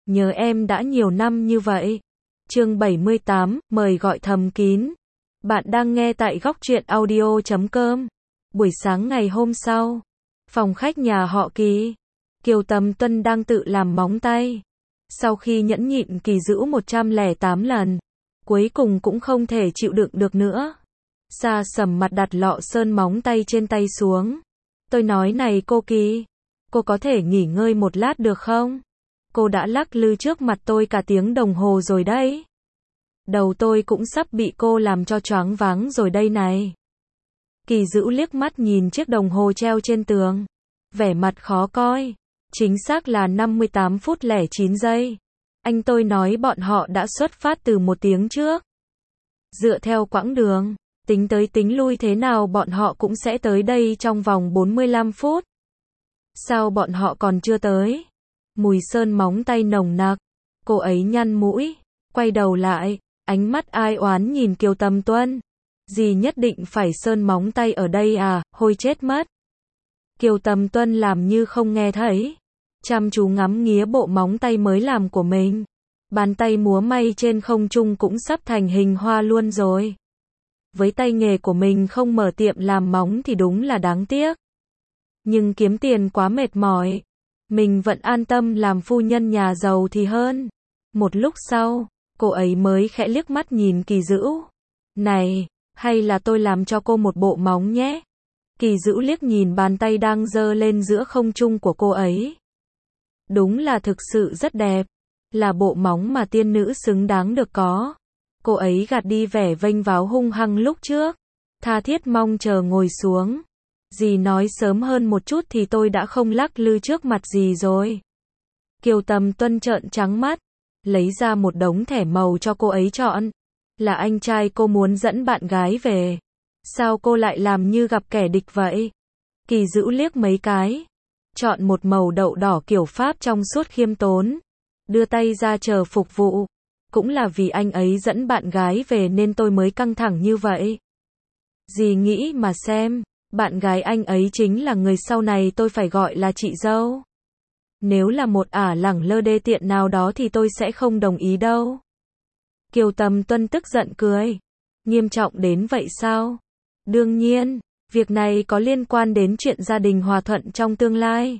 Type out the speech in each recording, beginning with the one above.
nhớ em đã nhiều năm như vậy. Chương 78, mời gọi thầm kín. Bạn đang nghe tại góc truyện audio.com. Buổi sáng ngày hôm sau, phòng khách nhà họ Kỳ, Kiều Tầm Tuân đang tự làm móng tay. Sau khi nhẫn nhịn kỳ dữ 108 lần, cuối cùng cũng không thể chịu đựng được nữa. Sa sầm mặt đặt lọ sơn móng tay trên tay xuống. Tôi nói này cô Kỳ, cô có thể nghỉ ngơi một lát được không? Cô đã lắc lư trước mặt tôi cả tiếng đồng hồ rồi đấy. Đầu tôi cũng sắp bị cô làm cho choáng váng rồi đây này. Kỳ dữ liếc mắt nhìn chiếc đồng hồ treo trên tường. Vẻ mặt khó coi. Chính xác là 58 phút 09 giây. Anh tôi nói bọn họ đã xuất phát từ 1 tiếng trước. Dựa theo quãng đường, tính tới tính lui thế nào bọn họ cũng sẽ tới đây trong vòng 45 phút. Sao bọn họ còn chưa tới? Mùi sơn móng tay nồng nặc. Cô ấy nhăn mũi, quay đầu lại, ánh mắt ai oán nhìn Kiều Tầm Tuân. Dì nhất định phải sơn móng tay ở đây à, hôi chết mất. Kiều Tầm Tuân làm như không nghe thấy, chăm chú ngắm nghía bộ móng tay mới làm của mình. Bàn tay múa may trên không trung cũng sắp thành hình hoa luôn rồi. Với tay nghề của mình không mở tiệm làm móng thì đúng là đáng tiếc. Nhưng kiếm tiền quá mệt mỏi. Mình vẫn an tâm làm phu nhân nhà giàu thì hơn. Một lúc sau, cô ấy mới khẽ liếc mắt nhìn Kỳ Dữ. Này, hay là tôi làm cho cô một bộ móng nhé? Kỳ Dữ liếc nhìn bàn tay đang giơ lên giữa không trung của cô ấy. Đúng là thực sự rất đẹp. Là bộ móng mà tiên nữ xứng đáng được có. Cô ấy gạt đi vẻ vênh váo hung hăng lúc trước. Tha thiết mong chờ ngồi xuống. Dì nói sớm hơn một chút thì tôi đã không lắc lư trước mặt dì rồi. Kiều Tầm Tuân trợn trắng mắt, lấy ra một đống thẻ màu cho cô ấy chọn. Là anh trai cô muốn dẫn bạn gái về. Sao cô lại làm như gặp kẻ địch vậy? Kỳ Dữ liếc mấy cái. Chọn một màu đậu đỏ kiểu Pháp trong suốt khiêm tốn. Đưa tay ra chờ phục vụ. Cũng là vì anh ấy dẫn bạn gái về nên tôi mới căng thẳng như vậy. Dì nghĩ mà xem. Bạn gái anh ấy chính là người sau này tôi phải gọi là chị dâu. Nếu là một ả lẳng lơ đê tiện nào đó thì tôi sẽ không đồng ý đâu. Kiều Tầm Tuân tức giận cười. Nghiêm trọng đến vậy sao? Đương nhiên, việc này có liên quan đến chuyện gia đình hòa thuận trong tương lai.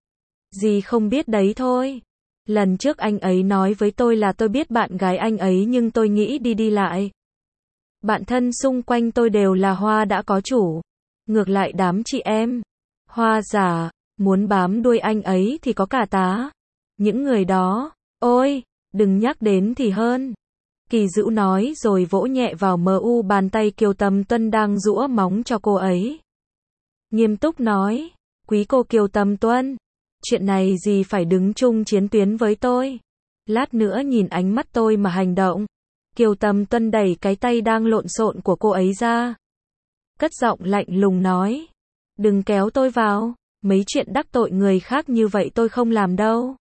Dì không biết đấy thôi. Lần trước anh ấy nói với tôi là tôi biết bạn gái anh ấy nhưng tôi nghĩ đi lại. Bạn thân xung quanh tôi đều là hoa đã có chủ. Ngược lại đám chị em hoa giả, muốn bám đuôi anh ấy thì có cả tá. Những người đó, ôi, đừng nhắc đến thì hơn. Kỳ Dữ nói rồi vỗ nhẹ vào bàn tay Kiều Tầm Tuân đang giũa móng cho cô ấy. Nghiêm túc nói, quý cô Kiều Tầm Tuân, chuyện này gì phải đứng chung chiến tuyến với tôi. Lát nữa nhìn ánh mắt tôi mà hành động. Kiều Tầm Tuân đẩy cái tay đang lộn xộn của cô ấy ra. Cất giọng lạnh lùng nói. Đừng kéo tôi vào, mấy chuyện đắc tội người khác như vậy tôi không làm đâu.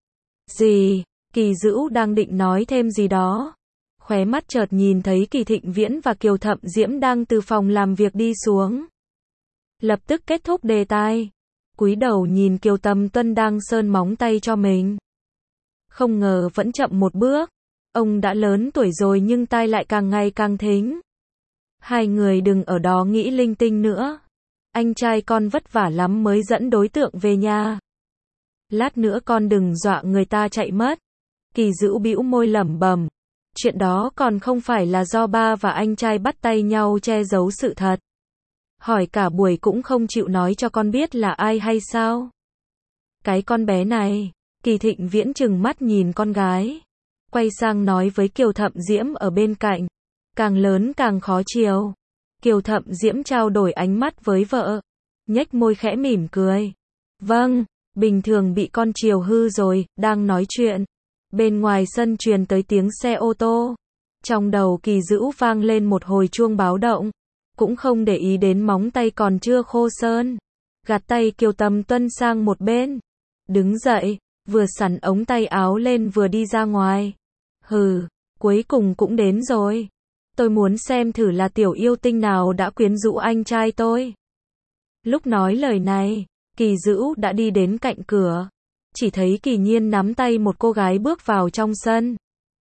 Gì? Kỳ Dữ đang định nói thêm gì đó. Khóe mắt chợt nhìn thấy Kỳ Thịnh Viễn và Kiều Thậm Diễm đang từ phòng làm việc đi xuống. Lập tức kết thúc đề tài. Cúi đầu nhìn Kiều Tầm Tuân đang sơn móng tay cho mình. Không ngờ vẫn chậm một bước. Ông đã lớn tuổi rồi nhưng tai lại càng ngày càng thính. Hai người đừng ở đó nghĩ linh tinh nữa. Anh trai con vất vả lắm mới dẫn đối tượng về nhà. Lát nữa con đừng dọa người ta chạy mất. Kỳ Dữ bĩu môi lẩm bẩm. Chuyện đó còn không phải là do ba và anh trai bắt tay nhau che giấu sự thật. Hỏi cả buổi cũng không chịu nói cho con biết là ai hay sao? Cái con bé này. Kỳ Thịnh Viễn trừng mắt nhìn con gái. Quay sang nói với Kiều Thậm Diễm ở bên cạnh. Càng lớn càng khó chiều. Kiều Thậm Diễm trao đổi ánh mắt với vợ. Nhếch môi khẽ mỉm cười. Vâng, bình thường bị con chiều hư rồi, đang nói chuyện. Bên ngoài sân truyền tới tiếng xe ô tô. Trong đầu Kỳ Dữ vang lên một hồi chuông báo động. Cũng không để ý đến móng tay còn chưa khô sơn. Gạt tay Kiều Tầm Tuân sang một bên. Đứng dậy, vừa xắn ống tay áo lên vừa đi ra ngoài. Hừ, cuối cùng cũng đến rồi. Tôi muốn xem thử là tiểu yêu tinh nào đã quyến rũ anh trai tôi. Lúc nói lời này, Kỳ Dữ đã đi đến cạnh cửa. chỉ thấy Kỳ Nhiên nắm tay một cô gái bước vào trong sân.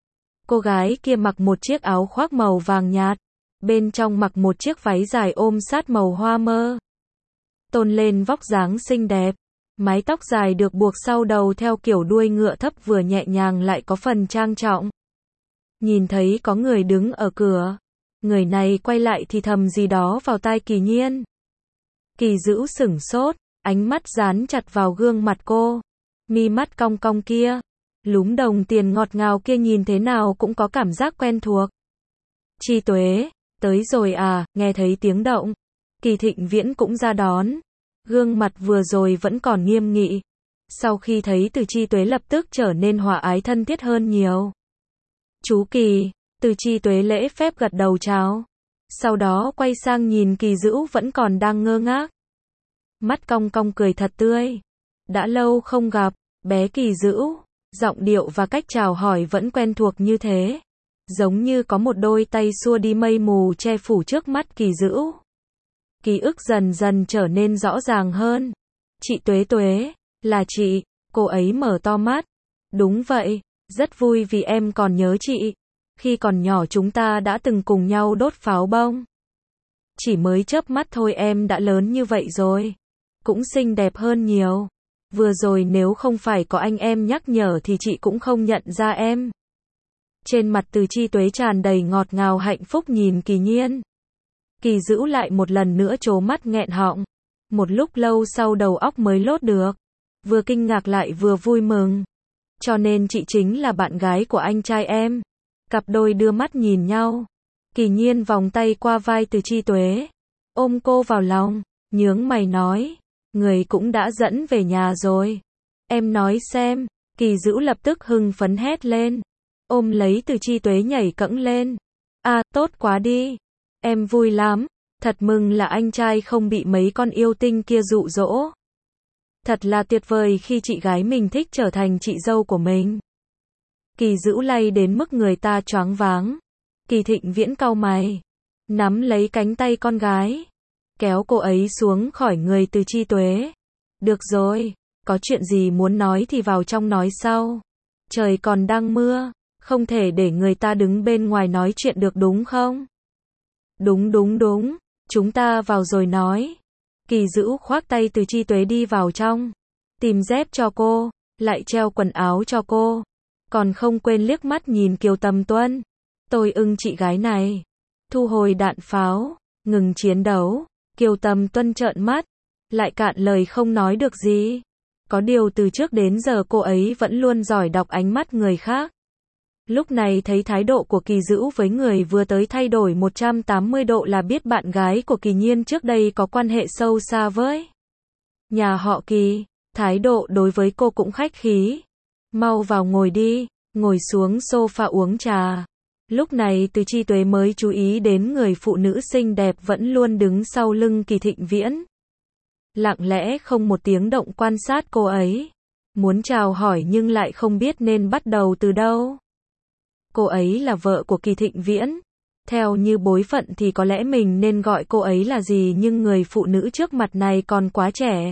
Cô gái kia mặc một chiếc áo khoác màu vàng nhạt, bên trong mặc một chiếc váy dài ôm sát màu hoa mơ. Tôn lên vóc dáng xinh đẹp, mái tóc dài được buộc sau đầu theo kiểu đuôi ngựa thấp vừa nhẹ nhàng lại có phần trang trọng. Nhìn thấy có người đứng ở cửa, người này quay lại thì thầm gì đó vào tai Kỳ Nhiên. Kỳ Dữu sửng sốt, ánh mắt dán chặt vào gương mặt cô. Mi mắt cong cong kia, lúm đồng tiền ngọt ngào kia nhìn thế nào cũng có cảm giác quen thuộc. Chi Tuế, tới rồi à, nghe thấy tiếng động. Kỳ Thịnh Viễn cũng ra đón. Gương mặt vừa rồi vẫn còn nghiêm nghị. Sau khi thấy Từ Chi Tuế lập tức trở nên hòa ái thân thiết hơn nhiều. Chú Kỳ, Từ Chi Tuế lễ phép gật đầu chào. Sau đó quay sang nhìn Kỳ Dữu vẫn còn đang ngơ ngác. Mắt cong cong cười thật tươi. Đã lâu không gặp, bé Kỳ Dữu. Giọng điệu và cách chào hỏi vẫn quen thuộc như thế. Giống như có một đôi tay xua đi mây mù che phủ trước mắt Kỳ Dữu. Ký ức dần dần trở nên rõ ràng hơn. Chị Tuế Tuế, là chị, cô ấy mở to mắt. Đúng vậy, rất vui vì em còn nhớ chị. Khi còn nhỏ chúng ta đã từng cùng nhau đốt pháo bông. Chỉ mới chớp mắt thôi em đã lớn như vậy rồi. Cũng xinh đẹp hơn nhiều. Vừa rồi nếu không phải có anh em nhắc nhở thì chị cũng không nhận ra em. Trên mặt Từ Chi Tuế tràn đầy ngọt ngào hạnh phúc nhìn Kỳ Nhiên. Kỳ Dữu lại một lần nữa trố mắt nghẹn họng. Một lúc lâu sau đầu óc mới lốt được. Vừa kinh ngạc lại vừa vui mừng. Cho nên chị chính là bạn gái của anh trai em. Cặp đôi đưa mắt nhìn nhau. Kỳ Nhiên vòng tay qua vai Từ Chi Tuế. Ôm cô vào lòng. Nhướng mày nói. Người cũng đã dẫn về nhà rồi. Em nói xem. Kỳ Dữu lập tức hưng phấn hét lên. Ôm lấy Từ Chi Tuế nhảy cẫng lên. À, tốt quá đi. Em vui lắm. Thật mừng là anh trai không bị mấy con yêu tinh kia dụ dỗ. Thật là tuyệt vời khi chị gái mình thích trở thành chị dâu của mình. Kỳ Dữu lay đến mức người ta choáng váng. Kỳ Thịnh Viễn cau mày. Nắm lấy cánh tay con gái. Kéo cô ấy xuống khỏi người Từ Chi Tuế. Được rồi, có chuyện gì muốn nói thì vào trong nói sau. Trời còn đang mưa, không thể để người ta đứng bên ngoài nói chuyện được đúng không? Đúng, chúng ta vào rồi nói. Kỳ Dữu khoác tay Từ Chi Tuế đi vào trong. Tìm dép cho cô, lại treo quần áo cho cô. Còn không quên liếc mắt nhìn Kiều Tầm Tuân. Tôi ưng chị gái này. Thu hồi đạn pháo, ngừng chiến đấu. Kiều Tầm Tuân trợn mắt, lại cạn lời không nói được gì. Có điều từ trước đến giờ cô ấy vẫn luôn giỏi đọc ánh mắt người khác. Lúc này thấy thái độ của Kỳ Dữu với người vừa tới thay đổi 180 độ là biết bạn gái của Kỳ Nhiên trước đây có quan hệ sâu xa với nhà họ Kỳ. Thái độ đối với cô cũng khách khí. Mau vào ngồi đi, ngồi xuống sofa uống trà. Lúc này Từ Chi Tuế mới chú ý đến người phụ nữ xinh đẹp vẫn luôn đứng sau lưng Kỳ Thịnh Viễn. Lặng lẽ không một tiếng động quan sát cô ấy. Muốn chào hỏi nhưng lại không biết nên bắt đầu từ đâu. Cô ấy là vợ của Kỳ Thịnh Viễn. Theo như bối phận thì có lẽ mình nên gọi cô ấy là gì, nhưng người phụ nữ trước mặt này còn quá trẻ.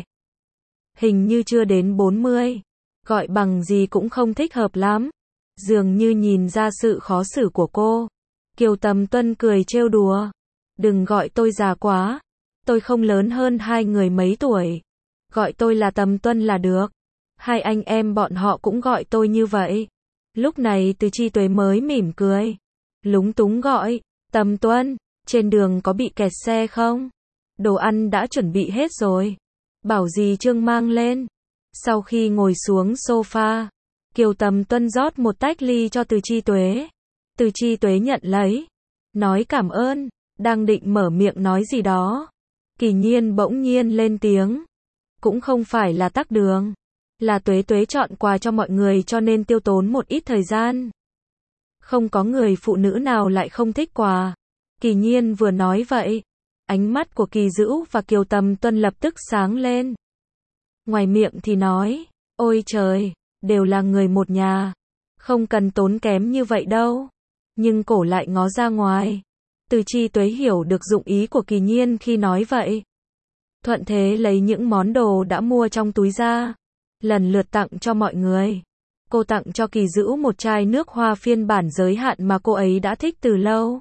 Hình như chưa đến 40. Gọi bằng gì cũng không thích hợp lắm. Dường như nhìn ra sự khó xử của cô. Kiều Tầm Tuân cười trêu đùa. Đừng gọi tôi già quá. Tôi không lớn hơn hai người mấy tuổi. Gọi tôi là Tầm Tuân là được. Hai anh em bọn họ cũng gọi tôi như vậy. Lúc này Từ Chi Tuế mới mỉm cười. Lúng túng gọi. Tầm Tuân, trên đường có bị kẹt xe không? Đồ ăn đã chuẩn bị hết rồi. Bảo dì Trương mang lên. Sau khi ngồi xuống sofa, Kiều Tầm Tuân rót một tách ly cho Từ Chi Tuế. Từ Chi Tuế nhận lấy. Nói cảm ơn. Đang định mở miệng nói gì đó. Kỳ Nhiên bỗng nhiên lên tiếng. Cũng không phải là tắc đường. Là Tuế Tuế chọn quà cho mọi người cho nên tiêu tốn một ít thời gian. Không có người phụ nữ nào lại không thích quà. Kỳ Nhiên vừa nói vậy. Ánh mắt của Kỳ Dữu và Kiều Tầm Tuân lập tức sáng lên. Ngoài miệng thì nói. Ôi trời, đều là người một nhà. Không cần tốn kém như vậy đâu. Nhưng cổ lại ngó ra ngoài. Từ Chi Tuế hiểu được dụng ý của Kỳ Nhiên khi nói vậy. Thuận thế lấy những món đồ đã mua trong túi ra. lần lượt tặng cho mọi người. Cô tặng cho Kỳ Dữu một chai nước hoa phiên bản giới hạn mà cô ấy đã thích từ lâu.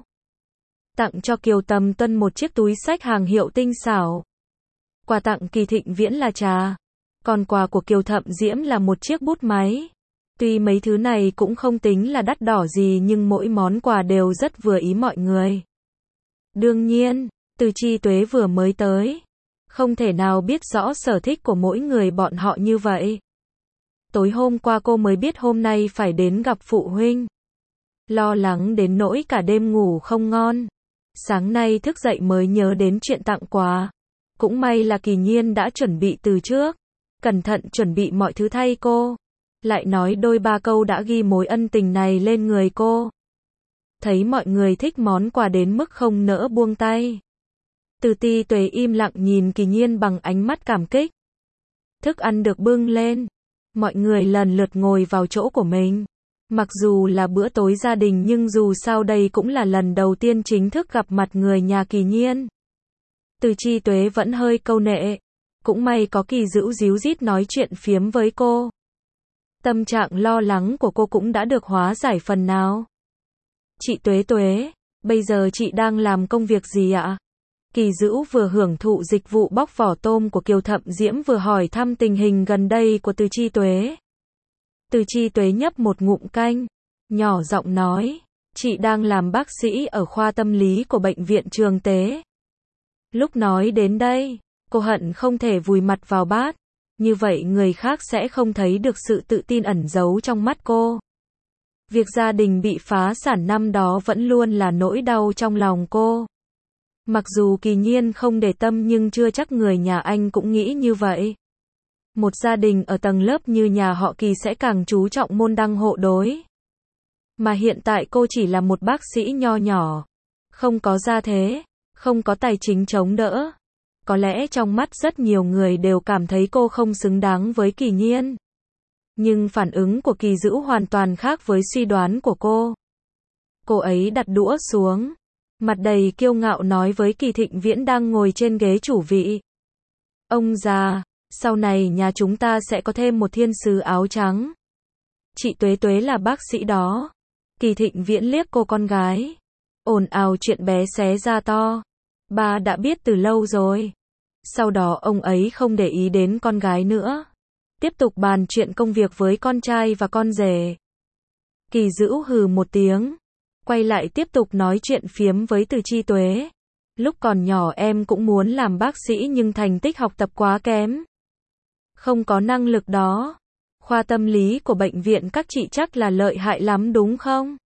Tặng cho Kiều Tầm Tuân một chiếc túi xách hàng hiệu tinh xảo. Quà tặng Kỳ Thịnh Viễn là trà. Còn quà của Kiều Thậm Diễm là một chiếc bút máy. Tuy mấy thứ này cũng không tính là đắt đỏ gì nhưng mỗi món quà đều rất vừa ý mọi người. Đương nhiên, Từ Chi Tuế vừa mới tới. Không thể nào biết rõ sở thích của mỗi người bọn họ như vậy. Tối hôm qua cô mới biết hôm nay phải đến gặp phụ huynh. Lo lắng đến nỗi cả đêm ngủ không ngon. Sáng nay thức dậy mới nhớ đến chuyện tặng quà. Cũng may là Kỳ Nhiên đã chuẩn bị từ trước. Cẩn thận chuẩn bị mọi thứ thay cô. Lại nói đôi ba câu đã ghi mối ân tình này lên người cô. Thấy mọi người thích món quà đến mức không nỡ buông tay. Từ Ti Tuế im lặng nhìn Kỳ Nhiên bằng ánh mắt cảm kích. Thức ăn được bưng lên. Mọi người lần lượt ngồi vào chỗ của mình. Mặc dù là bữa tối gia đình nhưng dù sao đây cũng là lần đầu tiên chính thức gặp mặt người nhà Kỳ Nhiên. Từ Chi Tuế vẫn hơi câu nệ. Cũng may có Kỳ Dữu díu dít nói chuyện phiếm với cô. Tâm trạng lo lắng của cô cũng đã được hóa giải phần nào. Chị Tuế Tuế, bây giờ chị đang làm công việc gì ạ? Kỳ Dữu vừa hưởng thụ dịch vụ bóc vỏ tôm của Kiều Thậm Diễm vừa hỏi thăm tình hình gần đây của Từ Chi Tuế. Từ Chi Tuế nhấp một ngụm canh, nhỏ giọng nói, chị đang làm bác sĩ ở khoa tâm lý của bệnh viện Trường Tế. Lúc nói đến đây, cô hận không thể vùi mặt vào bát, như vậy người khác sẽ không thấy được sự tự tin ẩn giấu trong mắt cô. Việc gia đình bị phá sản năm đó vẫn luôn là nỗi đau trong lòng cô. Mặc dù Kỳ Nhiên không để tâm nhưng chưa chắc người nhà anh cũng nghĩ như vậy. Một gia đình ở tầng lớp như nhà họ Kỳ sẽ càng chú trọng môn đăng hộ đối. Mà hiện tại cô chỉ là một bác sĩ nho nhỏ. Không có gia thế, không có tài chính chống đỡ. Có lẽ trong mắt rất nhiều người đều cảm thấy cô không xứng đáng với Kỳ Nhiên. Nhưng phản ứng của Kỳ Dữu hoàn toàn khác với suy đoán của cô. Cô ấy đặt đũa xuống. Mặt đầy kiêu ngạo nói với Kỳ Thịnh Viễn đang ngồi trên ghế chủ vị. Ông già, sau này nhà chúng ta sẽ có thêm một thiên sứ áo trắng. Chị Tuế Tuế là bác sĩ đó. Kỳ Thịnh Viễn liếc cô con gái. Ồn ào chuyện bé xé ra to. Ba đã biết từ lâu rồi. Sau đó ông ấy không để ý đến con gái nữa. Tiếp tục bàn chuyện công việc với con trai và con rể. Kỳ Dữu hừ một tiếng. Quay lại tiếp tục nói chuyện phiếm với Từ Chi Tuế. Lúc còn nhỏ em cũng muốn làm bác sĩ nhưng thành tích học tập quá kém. Không có năng lực đó. Khoa tâm lý của bệnh viện các chị chắc là lợi hại lắm đúng không?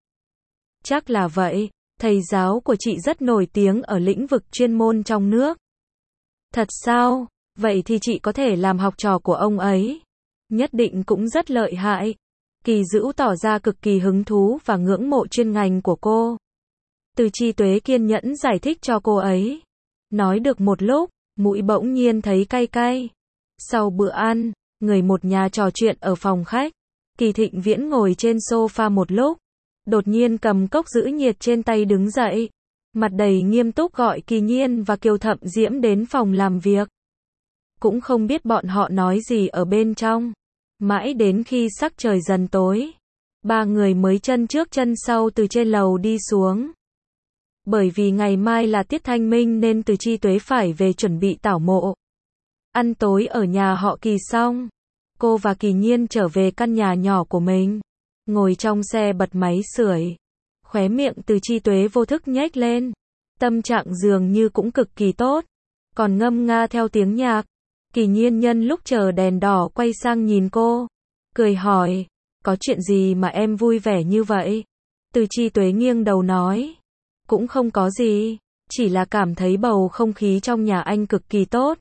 Chắc là vậy, thầy giáo của chị rất nổi tiếng ở lĩnh vực chuyên môn trong nước. Thật sao? Vậy thì chị có thể làm học trò của ông ấy. Nhất định cũng rất lợi hại. Kỳ Dữu tỏ ra cực kỳ hứng thú và ngưỡng mộ chuyên ngành của cô. Từ Chi Tuế kiên nhẫn giải thích cho cô ấy. Nói được một lúc, mũi bỗng nhiên thấy cay cay. Sau bữa ăn, người một nhà trò chuyện ở phòng khách. Kỳ Thịnh Viễn ngồi trên sofa một lúc. Đột nhiên cầm cốc giữ nhiệt trên tay đứng dậy. Mặt đầy nghiêm túc gọi Kỳ Nhiên và Kiều Thậm Diễm đến phòng làm việc. Cũng không biết bọn họ nói gì ở bên trong. Mãi đến khi sắc trời dần tối, ba người mới chân trước chân sau từ trên lầu đi xuống. Bởi vì ngày mai là tiết thanh minh nên Từ Chi Tuế phải về chuẩn bị tảo mộ. Ăn tối ở nhà họ Kỳ xong, cô và Kỳ Nhiên trở về căn nhà nhỏ của mình. Ngồi trong xe bật máy sưởi. Khóe miệng Từ Chi Tuế vô thức nhếch lên. Tâm trạng dường như cũng cực kỳ tốt. Còn ngâm nga theo tiếng nhạc. Kỳ Nhiên nhân lúc chờ đèn đỏ quay sang nhìn cô. Cười hỏi. Có chuyện gì mà em vui vẻ như vậy? Từ Chi Tuế nghiêng đầu nói. Cũng không có gì. Chỉ là cảm thấy bầu không khí trong nhà anh cực kỳ tốt.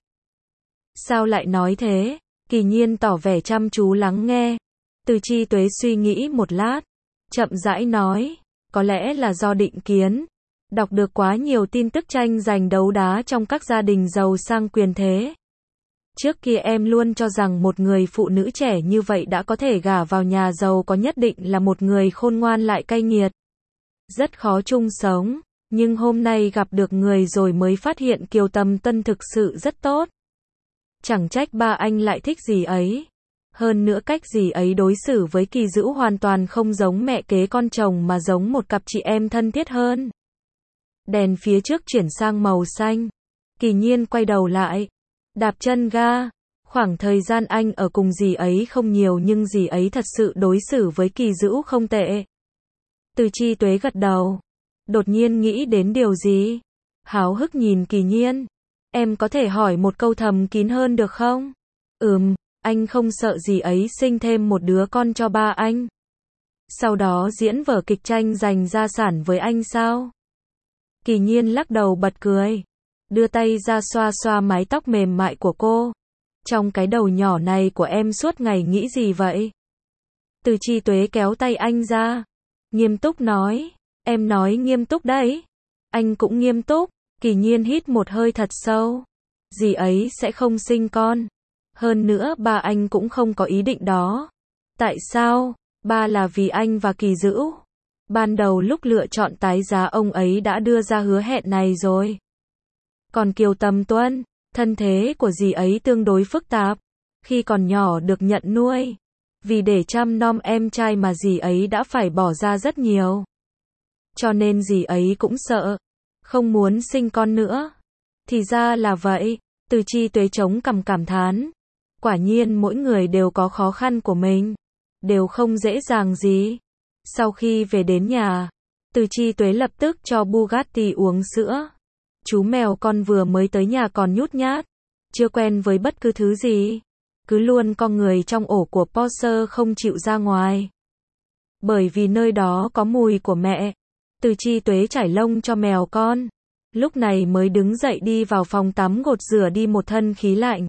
Sao lại nói thế? Kỳ Nhiên tỏ vẻ chăm chú lắng nghe. Từ Chi Tuế suy nghĩ một lát. Chậm rãi nói. Có lẽ là do định kiến. Đọc được quá nhiều tin tức tranh giành đấu đá trong các gia đình giàu sang quyền thế. Trước kia em luôn cho rằng một người phụ nữ trẻ như vậy đã có thể gả vào nhà giàu có nhất định là một người khôn ngoan lại cay nghiệt. Rất khó chung sống. Nhưng hôm nay gặp được người rồi mới phát hiện Kiều Tầm Tuân thực sự rất tốt. Chẳng trách ba anh lại thích gì ấy. Hơn nữa cách dì ấy đối xử với Kỳ Dữ hoàn toàn không giống mẹ kế con chồng mà giống một cặp chị em thân thiết hơn. Đèn phía trước chuyển sang màu xanh. Kỳ Nhiên quay đầu lại, đạp chân ga. Khoảng thời gian anh ở cùng dì ấy không nhiều nhưng dì ấy thật sự đối xử với Kỳ Dữ không tệ. Từ Chi Tuế gật đầu. Đột nhiên nghĩ đến điều gì? Háo hức nhìn Kỳ Nhiên. Em có thể hỏi một câu thầm kín hơn được không? Anh không sợ dì ấy sinh thêm một đứa con cho ba anh? Sau đó diễn vở kịch tranh giành gia sản với anh sao? Kỳ Nhiên lắc đầu bật cười. Đưa tay ra xoa xoa mái tóc mềm mại của cô. Trong cái đầu nhỏ này của em suốt ngày nghĩ gì vậy? Từ Chi Tuế kéo tay anh ra. Nghiêm túc nói. Em nói nghiêm túc đấy. Anh cũng nghiêm túc. Kỳ Nhiên hít một hơi thật sâu. Dì ấy sẽ không sinh con. Hơn nữa ba anh cũng không có ý định đó. Tại sao? Ba là vì anh và Kỳ Dữ. Ban đầu lúc lựa chọn tái giá ông ấy đã đưa ra hứa hẹn này rồi. Còn Kiều Tầm Tuân, thân thế của dì ấy tương đối phức tạp. Khi còn nhỏ được nhận nuôi. Vì để chăm nom em trai mà dì ấy đã phải bỏ ra rất nhiều. Cho nên dì ấy cũng sợ. Không muốn sinh con nữa. Thì ra là vậy. Từ Chi Tuế chống cằm cảm thán. Quả nhiên mỗi người đều có khó khăn của mình. Đều không dễ dàng gì. Sau khi về đến nhà, Từ Chi Tuế lập tức cho Bugatti uống sữa. Chú mèo con vừa mới tới nhà còn nhút nhát. Chưa quen với bất cứ thứ gì. Cứ luôn con người trong ổ của Porsche không chịu ra ngoài. Bởi vì nơi đó có mùi của mẹ. Từ Chi Tuế chải lông cho mèo con. Lúc này mới đứng dậy đi vào phòng tắm gột rửa đi một thân khí lạnh.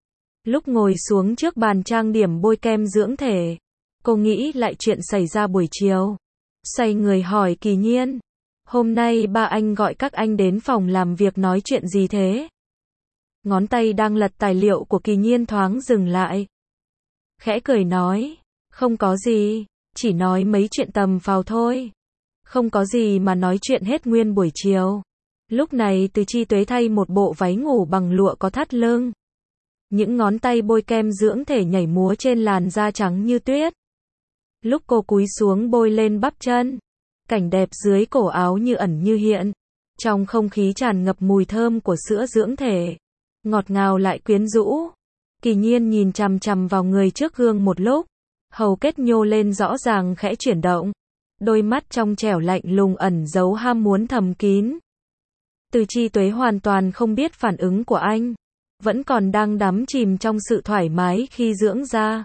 Lúc ngồi xuống trước bàn trang điểm bôi kem dưỡng thể, cô nghĩ lại chuyện xảy ra buổi chiều. Xoay người hỏi Kỳ Nhiên. Hôm nay ba anh gọi các anh đến phòng làm việc nói chuyện gì thế? Ngón tay đang lật tài liệu của Kỳ Nhiên thoáng dừng lại. Khẽ cười nói. Không có gì, chỉ nói mấy chuyện tầm phào thôi. Không có gì mà nói chuyện hết nguyên buổi chiều. Lúc này Từ Chi Tuế thay một bộ váy ngủ bằng lụa có thắt lưng. Những ngón tay bôi kem dưỡng thể nhảy múa trên làn da trắng như tuyết. Lúc cô cúi xuống bôi lên bắp chân, cảnh đẹp dưới cổ áo như ẩn như hiện. Trong không khí tràn ngập mùi thơm của sữa dưỡng thể, ngọt ngào lại quyến rũ. Kỳ Nhiên nhìn chằm chằm vào người trước gương một lúc, hầu kết nhô lên rõ ràng khẽ chuyển động. Đôi mắt trong trẻo lạnh lùng ẩn giấu ham muốn thầm kín. Từ Chi Tuế hoàn toàn không biết phản ứng của anh. Vẫn còn đang đắm chìm trong sự thoải mái khi dưỡng da.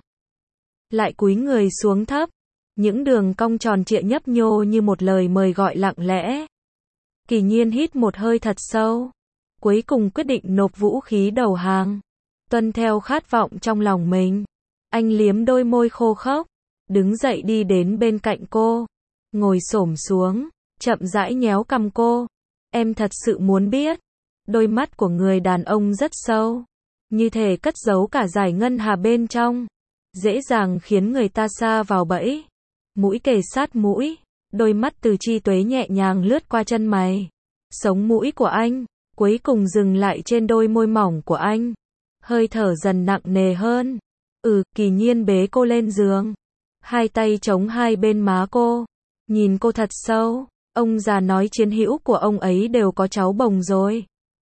Lại cúi người xuống thấp. Những đường cong tròn trịa nhấp nhô như một lời mời gọi lặng lẽ. Kỳ Nhiên hít một hơi thật sâu. Cuối cùng quyết định nộp vũ khí đầu hàng. Tuân theo khát vọng trong lòng mình. Anh liếm đôi môi khô khốc. Đứng dậy đi đến bên cạnh cô. Ngồi xổm xuống. Chậm rãi nhéo cằm cô. Em thật sự muốn biết. Đôi mắt của người đàn ông rất sâu. Như thể cất giấu cả dải ngân hà bên trong. Dễ dàng khiến người ta sa vào bẫy. Mũi kề sát mũi. Đôi mắt Từ Chi Tuế nhẹ nhàng lướt qua chân mày. Sống mũi của anh. Cuối cùng dừng lại trên đôi môi mỏng của anh. Hơi thở dần nặng nề hơn. Kỳ Nhiên bế cô lên giường. Hai tay chống hai bên má cô. Nhìn cô thật sâu. Ông già nói chiến hữu của ông ấy đều có cháu bồng rồi.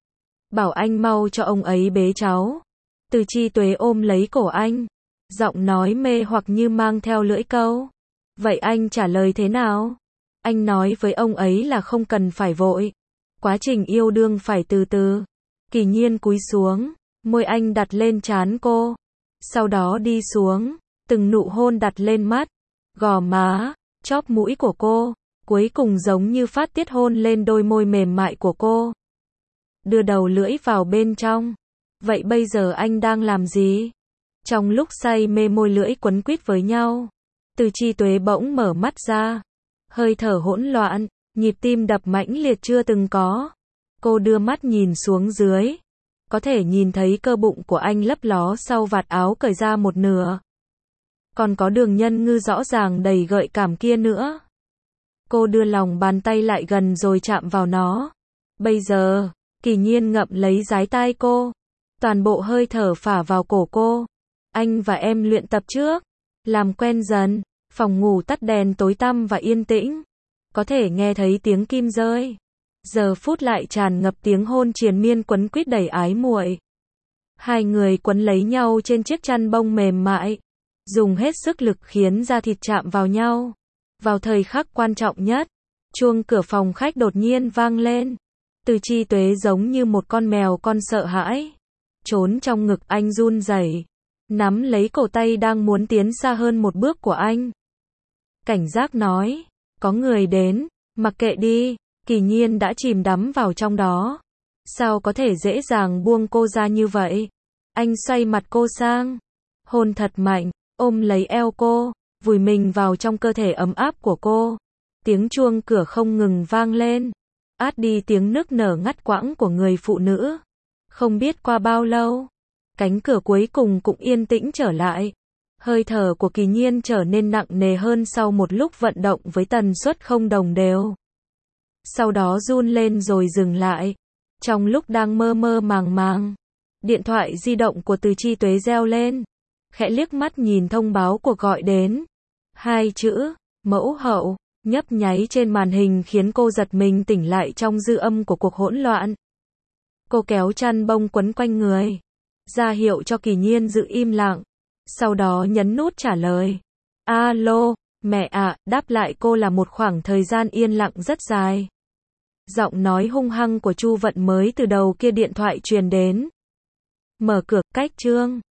Bảo anh mau cho ông ấy bế cháu. Từ Chi Tuế ôm lấy cổ anh. Giọng nói mê hoặc như mang theo lưỡi câu. Vậy anh trả lời thế nào? Anh nói với ông ấy là không cần phải vội. Quá trình yêu đương phải từ từ. Kỳ Nhiên cúi xuống. Môi anh đặt lên trán cô. Sau đó đi xuống. Từng nụ hôn đặt lên mắt, gò má, chóp mũi của cô. Cuối cùng giống như phát tiết hôn lên đôi môi mềm mại của cô. Đưa đầu lưỡi vào bên trong. Vậy bây giờ anh đang làm gì? Trong lúc say mê môi lưỡi quấn quýt với nhau, Từ Chi Tuế bỗng mở mắt ra. Hơi thở hỗn loạn, nhịp tim đập mãnh liệt chưa từng có. Cô đưa mắt nhìn xuống dưới. Có thể nhìn thấy cơ bụng của anh lấp ló sau vạt áo cởi ra một nửa. Còn có đường nhân ngư rõ ràng đầy gợi cảm kia nữa. Cô đưa lòng bàn tay lại gần rồi chạm vào nó. Bây giờ, Kỳ Nhiên ngậm lấy dái tai cô. Toàn bộ hơi thở phả vào cổ cô. anh và em luyện tập trước. Làm quen dần. Phòng ngủ tắt đèn tối tăm và yên tĩnh. Có thể nghe thấy tiếng kim rơi. Giờ phút lại tràn ngập tiếng hôn triền miên quấn quýt đầy ái muội. Hai người quấn lấy nhau trên chiếc chăn bông mềm mại. Dùng hết sức lực khiến da thịt chạm vào nhau. Vào thời khắc quan trọng nhất, chuông cửa phòng khách đột nhiên vang lên. Từ Chi Tuế giống như một con mèo con sợ hãi. Trốn trong ngực anh run rẩy, nắm lấy cổ tay đang muốn tiến xa hơn một bước của anh. Cảnh giác nói, có người đến, mặc kệ đi. Kỳ Nhiên đã chìm đắm vào trong đó. Sao có thể dễ dàng buông cô ra như vậy? Anh xoay mặt cô sang, hôn thật mạnh, ôm lấy eo cô, vùi mình vào trong cơ thể ấm áp của cô. Tiếng chuông cửa không ngừng vang lên, át đi tiếng nức nở ngắt quãng của người phụ nữ. Không biết qua bao lâu, cánh cửa cuối cùng cũng yên tĩnh trở lại. Hơi thở của Kỳ Nhiên trở nên nặng nề hơn sau một lúc vận động với tần suất không đồng đều. Sau đó run lên rồi dừng lại. Trong lúc đang mơ mơ màng màng, điện thoại di động của Từ Chi Tuế reo lên. Khẽ liếc mắt nhìn thông báo cuộc gọi đến. 2 chữ, mẫu hậu, nhấp nháy trên màn hình khiến cô giật mình tỉnh lại trong dư âm của cuộc hỗn loạn. Cô kéo chăn bông quấn quanh người, ra hiệu cho Kỳ Nhiên giữ im lặng. Sau đó nhấn nút trả lời. Alo, mẹ ạ, đáp lại cô là một khoảng thời gian yên lặng rất dài. Giọng nói hung hăng của Chu Vận mới từ đầu kia điện thoại truyền đến. Mở cửa, cách Trương